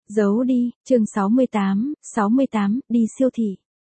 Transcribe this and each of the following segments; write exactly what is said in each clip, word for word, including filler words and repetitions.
Giấu đi, chương sáu mươi tám, sáu mươi tám, đi siêu thị.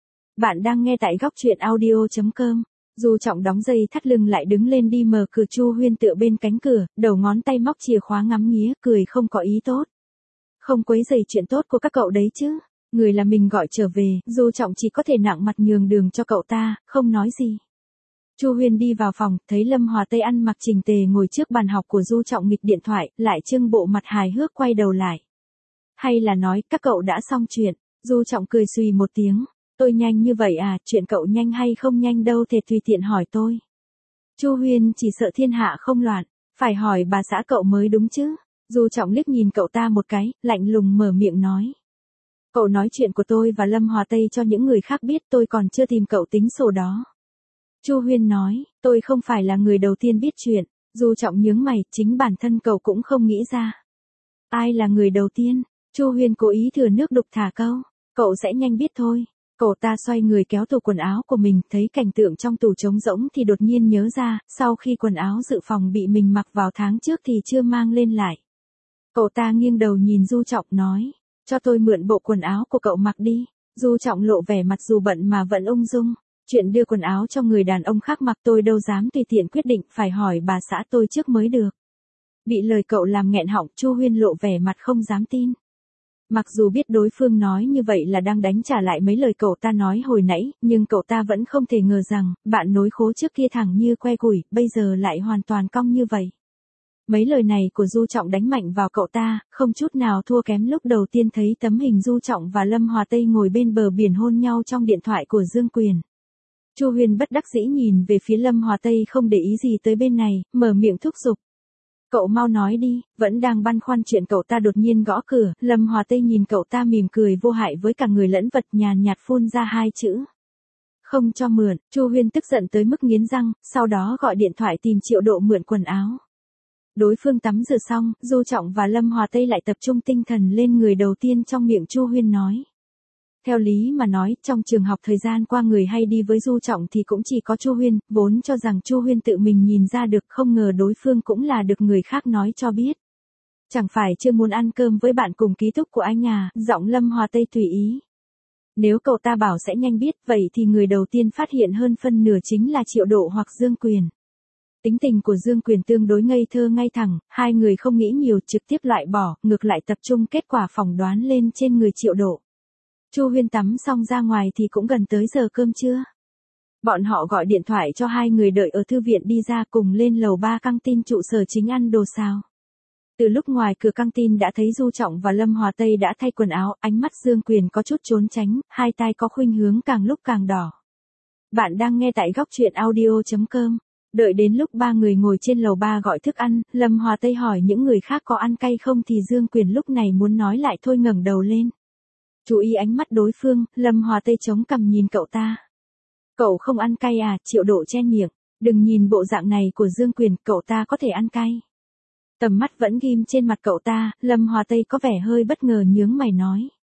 Bạn đang nghe tại góc truyện audio chấm com. Du Trọng đóng dây thắt lưng lại đứng lên đi mở cửa. Chu Huyên tựa bên cánh cửa, đầu ngón tay móc chìa khóa ngắm nghía, cười không có ý tốt. Không quấy rầy chuyện tốt của các cậu đấy chứ. Người là mình gọi trở về, Du Trọng chỉ có thể nặng mặt nhường đường cho cậu ta, không nói gì. Chu Huyên đi vào phòng, thấy Lâm Hòa Tây ăn mặc chỉnh tề ngồi trước bàn học của Du Trọng nghịch điện thoại, lại trưng bộ mặt hài hước quay đầu lại. Hay là nói, các cậu đã xong chuyện. Du Trọng cười xùy một tiếng. Tôi nhanh như vậy à, chuyện cậu nhanh hay không nhanh đâu thể tùy tiện hỏi tôi. Chu Huyên chỉ sợ thiên hạ không loạn, phải hỏi bà xã cậu mới đúng chứ. Du Trọng liếc nhìn cậu ta một cái, lạnh lùng mở miệng nói. Cậu nói chuyện của tôi và Lâm Hòa Tây cho những người khác biết, tôi còn chưa tìm cậu tính sổ đó. Chu Huyên nói, tôi không phải là người đầu tiên biết chuyện. Du Trọng nhướng mày, chính bản thân cậu cũng không nghĩ ra. Ai là người đầu tiên? Chu Huyên cố ý thừa nước đục thả câu. Cậu sẽ nhanh biết thôi. Cậu ta xoay người kéo tủ quần áo của mình, thấy cảnh tượng trong tủ trống rỗng thì đột nhiên nhớ ra, sau khi quần áo dự phòng bị mình mặc vào tháng trước thì chưa mang lên lại. Cậu ta nghiêng đầu nhìn Du Trọng nói, cho tôi mượn bộ quần áo của cậu mặc đi. Du Trọng lộ vẻ mặt dù bận mà vẫn ung dung. Chuyện đưa quần áo cho người đàn ông khác mặc tôi đâu dám tùy tiện quyết định, phải hỏi bà xã tôi trước mới được. Bị lời cậu làm nghẹn họng, Chu Huyên lộ vẻ mặt không dám tin. Mặc dù biết đối phương nói như vậy là đang đánh trả lại mấy lời cậu ta nói hồi nãy, nhưng cậu ta vẫn không thể ngờ rằng, bạn nối khố trước kia thẳng như que củi, bây giờ lại hoàn toàn cong như vậy. Mấy lời này của Du Trọng đánh mạnh vào cậu ta, không chút nào thua kém lúc đầu tiên thấy tấm hình Du Trọng và Lâm Hòa Tây ngồi bên bờ biển hôn nhau trong điện thoại của Dương Quyền. Chu Huyên bất đắc dĩ nhìn về phía Lâm Hòa Tây không để ý gì tới bên này, mở miệng thúc giục. Cậu mau nói đi, vẫn đang băn khoăn chuyện cậu ta đột nhiên gõ cửa, Lâm Hòa Tây nhìn cậu ta mỉm cười vô hại với cả người lẫn vật, nhàn nhạt phun ra hai chữ. Không cho mượn. Chu Huyên tức giận tới mức nghiến răng, sau đó gọi điện thoại tìm Triệu Độ mượn quần áo. Đối phương tắm rửa xong, Du Trọng và Lâm Hòa Tây lại tập trung tinh thần lên người đầu tiên trong miệng Chu Huyên nói. Theo lý mà nói, trong trường học thời gian qua người hay đi với Du Trọng thì cũng chỉ có Chu Huyên, vốn cho rằng Chu Huyên tự mình nhìn ra được, không ngờ đối phương cũng là được người khác nói cho biết. Chẳng phải chưa muốn ăn cơm với bạn cùng ký túc của anh à, giọng Lâm Hòa Tây tùy ý. Nếu cậu ta bảo sẽ nhanh biết, vậy thì người đầu tiên phát hiện hơn phân nửa chính là Triệu Độ hoặc Dương Quyền. Tính tình của Dương Quyền tương đối ngây thơ ngay thẳng, hai người không nghĩ nhiều trực tiếp loại bỏ, ngược lại tập trung kết quả phỏng đoán lên trên người Triệu Độ. Chu Huyên tắm xong ra ngoài thì cũng gần tới giờ cơm trưa. Bọn họ gọi điện thoại cho hai người đợi ở thư viện đi ra cùng lên lầu ba căng tin trụ sở chính ăn đồ xào. Từ lúc ngoài cửa căng tin đã thấy Du Trọng và Lâm Hòa Tây đã thay quần áo, ánh mắt Dương Quyền có chút trốn tránh, hai tai có khuynh hướng càng lúc càng đỏ. Bạn đang nghe tại góc truyện audio chấm com. Đợi đến lúc ba người ngồi trên lầu ba gọi thức ăn, Lâm Hòa Tây hỏi những người khác có ăn cay không thì Dương Quyền lúc này muốn nói lại thôi ngẩng đầu lên. Chú ý ánh mắt đối phương, Lâm Hòa Tây chống cằm nhìn cậu ta. Cậu không ăn cay à? Triệu Độ chen miệng. Đừng nhìn bộ dạng này của Dương Quyền, cậu ta có thể ăn cay. Tầm mắt vẫn ghim trên mặt cậu ta, Lâm Hòa Tây có vẻ hơi bất ngờ nhướng mày nói.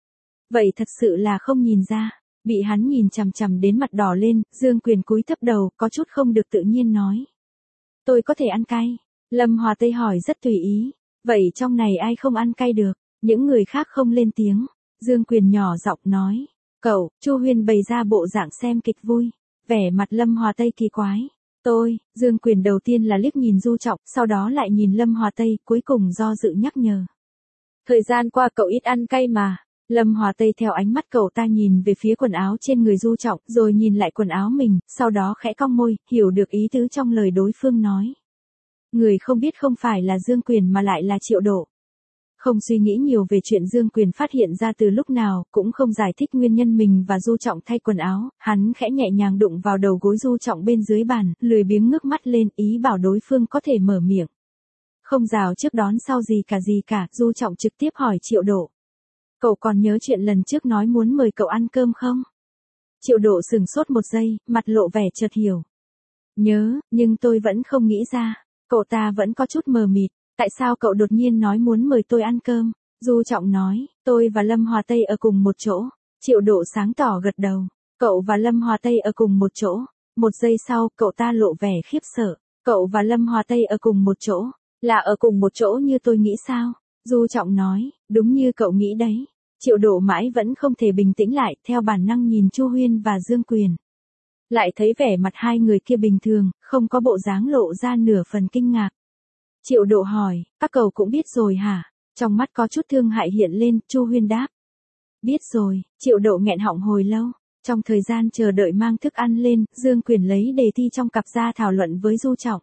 Vậy thật sự là không nhìn ra. Bị hắn nhìn chằm chằm đến mặt đỏ lên, Dương Quyền cúi thấp đầu, có chút không được tự nhiên nói. Tôi có thể ăn cay. Lâm Hòa Tây hỏi rất tùy ý. Vậy trong này ai không ăn cay được? Những người khác không lên tiếng. Dương Quyền nhỏ giọng nói. Cậu, Chu Huyên bày ra bộ dạng xem kịch vui. Vẻ mặt Lâm Hòa Tây kỳ quái. Tôi, Dương Quyền đầu tiên là liếc nhìn Du Trọng, sau đó lại nhìn Lâm Hòa Tây, cuối cùng do dự nhắc nhở. Thời gian qua cậu ít ăn cay mà. Lâm Hòa Tây theo ánh mắt cậu ta nhìn về phía quần áo trên người Du Trọng, rồi nhìn lại quần áo mình, sau đó khẽ cong môi, hiểu được ý tứ trong lời đối phương nói. Người không biết không phải là Dương Quyền mà lại là Triệu Độ. Không suy nghĩ nhiều về chuyện Dương Quyền phát hiện ra từ lúc nào, cũng không giải thích nguyên nhân mình và Du Trọng thay quần áo, hắn khẽ nhẹ nhàng đụng vào đầu gối Du Trọng bên dưới bàn, lười biếng ngước mắt lên ý bảo đối phương có thể mở miệng. Không rào trước đón sau gì cả gì cả, Du Trọng trực tiếp hỏi Triệu Độ. Cậu còn nhớ chuyện lần trước nói muốn mời cậu ăn cơm không? Triệu Độ sừng sốt một giây, mặt lộ vẻ chợt hiểu. Nhớ, nhưng tôi vẫn không nghĩ ra. Cậu ta vẫn có chút mờ mịt. Tại sao cậu đột nhiên nói muốn mời tôi ăn cơm? Du Trọng nói, tôi và Lâm Hòa Tây ở cùng một chỗ. Triệu Độ sáng tỏ gật đầu. Cậu và Lâm Hòa Tây ở cùng một chỗ. Một giây sau, cậu ta lộ vẻ khiếp sợ. Cậu và Lâm Hòa Tây ở cùng một chỗ. Là ở cùng một chỗ như tôi nghĩ sao? Du Trọng nói, đúng như cậu nghĩ đấy. Triệu Độ mãi vẫn không thể bình tĩnh lại, theo bản năng nhìn Chu Huyên và Dương Quyền. Lại thấy vẻ mặt hai người kia bình thường, không có bộ dáng lộ ra nửa phần kinh ngạc. Triệu Độ hỏi, các cậu cũng biết rồi hả? Trong mắt có chút thương hại hiện lên, Chu Huyên đáp. Biết rồi, Triệu Độ nghẹn họng hồi lâu. Trong thời gian chờ đợi mang thức ăn lên, Dương Quyền lấy đề thi trong cặp ra thảo luận với Du Trọng.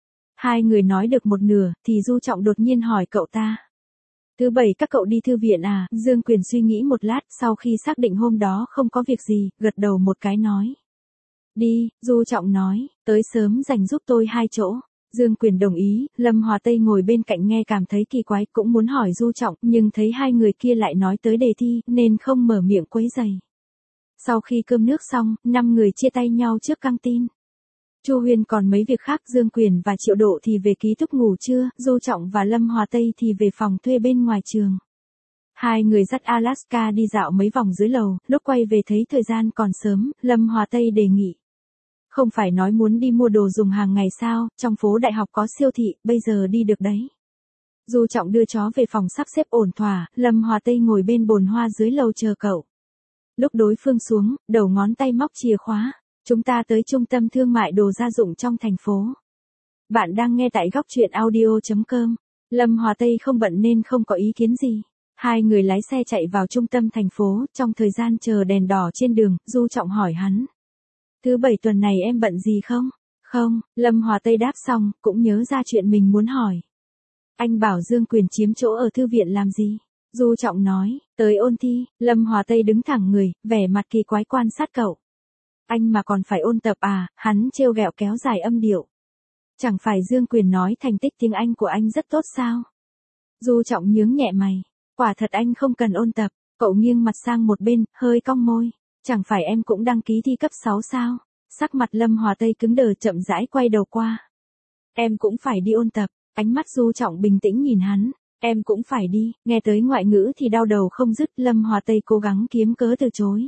Hai người nói được một nửa, thì Du Trọng đột nhiên hỏi cậu ta. Thứ bảy các cậu đi thư viện à? Dương Quyền suy nghĩ một lát, sau khi xác định hôm đó không có việc gì, gật đầu một cái nói. Đi, Du Trọng nói, tới sớm dành giúp tôi hai chỗ. Dương Quyền đồng ý, Lâm Hòa Tây ngồi bên cạnh nghe cảm thấy kỳ quái, cũng muốn hỏi Du Trọng, nhưng thấy hai người kia lại nói tới đề thi, nên không mở miệng quấy rầy. Sau khi cơm nước xong, năm người chia tay nhau trước căng tin. Chu Huyên còn mấy việc khác, Dương Quyền và Triệu Độ thì về ký túc ngủ trưa, Du Trọng và Lâm Hòa Tây thì về phòng thuê bên ngoài trường. Hai người dắt Alaska đi dạo mấy vòng dưới lầu, lúc quay về thấy thời gian còn sớm, Lâm Hòa Tây đề nghị. Không phải nói muốn đi mua đồ dùng hàng ngày sao, trong phố đại học có siêu thị, bây giờ đi được đấy. Du Trọng đưa chó về phòng sắp xếp ổn thỏa, Lâm Hòa Tây ngồi bên bồn hoa dưới lầu chờ cậu. Lúc đối phương xuống, đầu ngón tay móc chìa khóa. Chúng ta tới trung tâm thương mại đồ gia dụng trong thành phố. Bạn đang nghe tại góc truyện audio chấm com. Lâm Hòa Tây không bận nên không có ý kiến gì. Hai người lái xe chạy vào trung tâm thành phố, trong thời gian chờ đèn đỏ trên đường, Du Trọng hỏi hắn. Thứ bảy tuần này em bận gì không? Không, Lâm Hòa Tây đáp xong, cũng nhớ ra chuyện mình muốn hỏi. Anh bảo Dương Quyền chiếm chỗ ở thư viện làm gì? Du Trọng nói, tới ôn thi. Lâm Hòa Tây đứng thẳng người, vẻ mặt kỳ quái quan sát cậu. Anh mà còn phải ôn tập à? Hắn trêu ghẹo kéo dài âm điệu. Chẳng phải Dương Quyền nói thành tích tiếng Anh của anh rất tốt sao? Du Trọng nhướng nhẹ mày. Quả thật anh không cần ôn tập. Cậu nghiêng mặt sang một bên, hơi cong môi. Chẳng phải em cũng đăng ký thi cấp sáu sao? Sắc mặt Lâm Hòa Tây cứng đờ, chậm rãi quay đầu qua. Em cũng phải đi ôn tập. Ánh mắt Du Trọng bình tĩnh nhìn hắn. Em cũng phải đi. Nghe tới ngoại ngữ thì đau đầu không dứt. Lâm Hòa Tây cố gắng kiếm cớ từ chối.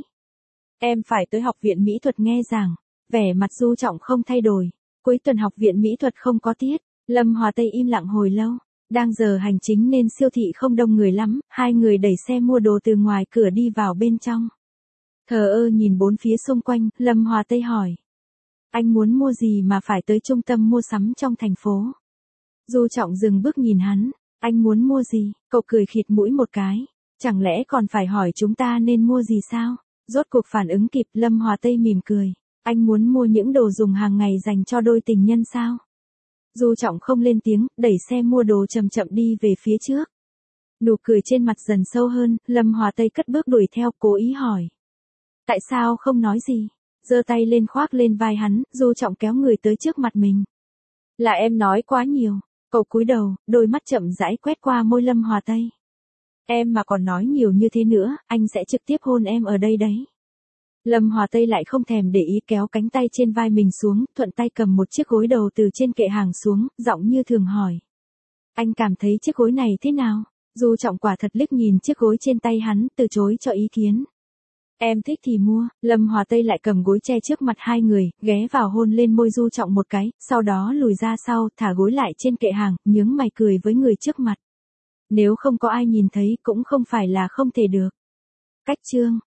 Em phải tới học viện mỹ thuật nghe giảng. Vẻ mặt Du Trọng không thay đổi. Cuối tuần học viện mỹ thuật không có tiết. Lâm Hòa Tây im lặng hồi lâu. Đang giờ hành chính nên siêu thị không đông người lắm. Hai người đẩy xe mua đồ từ ngoài cửa đi vào bên trong. Thờ ơ nhìn bốn phía xung quanh, Lâm Hòa Tây hỏi. Anh muốn mua gì mà phải tới trung tâm mua sắm trong thành phố? Du Trọng dừng bước nhìn hắn. Anh muốn mua gì? Cậu cười khịt mũi một cái. Chẳng lẽ còn phải hỏi chúng ta nên mua gì sao? Rốt cuộc phản ứng kịp, Lâm Hòa Tây mỉm cười. Anh muốn mua những đồ dùng hàng ngày dành cho đôi tình nhân sao? Du Trọng không lên tiếng, đẩy xe mua đồ chậm chậm đi về phía trước. Nụ cười trên mặt dần sâu hơn, Lâm Hòa Tây cất bước đuổi theo, cố ý hỏi. Tại sao không nói gì? Giơ tay lên khoác lên vai hắn, Du Trọng kéo người tới trước mặt mình. Là em nói quá nhiều. Cậu cúi đầu, đôi mắt chậm rãi quét qua môi Lâm Hòa Tây. Em mà còn nói nhiều như thế nữa, anh sẽ trực tiếp hôn em ở đây đấy. Lâm Hòa Tây lại không thèm để ý, kéo cánh tay trên vai mình xuống, thuận tay cầm một chiếc gối đầu từ trên kệ hàng xuống, giọng như thường hỏi. Anh cảm thấy chiếc gối này thế nào? Du Trọng quả thật liếc nhìn chiếc gối trên tay hắn, từ chối cho ý kiến. Em thích thì mua. Lâm Hòa Tây lại cầm gối che trước mặt hai người, ghé vào hôn lên môi Du Trọng một cái, sau đó lùi ra sau, thả gối lại trên kệ hàng, nhướng mày cười với người trước mặt. Nếu không có ai nhìn thấy cũng không phải là không thể được. Cách chương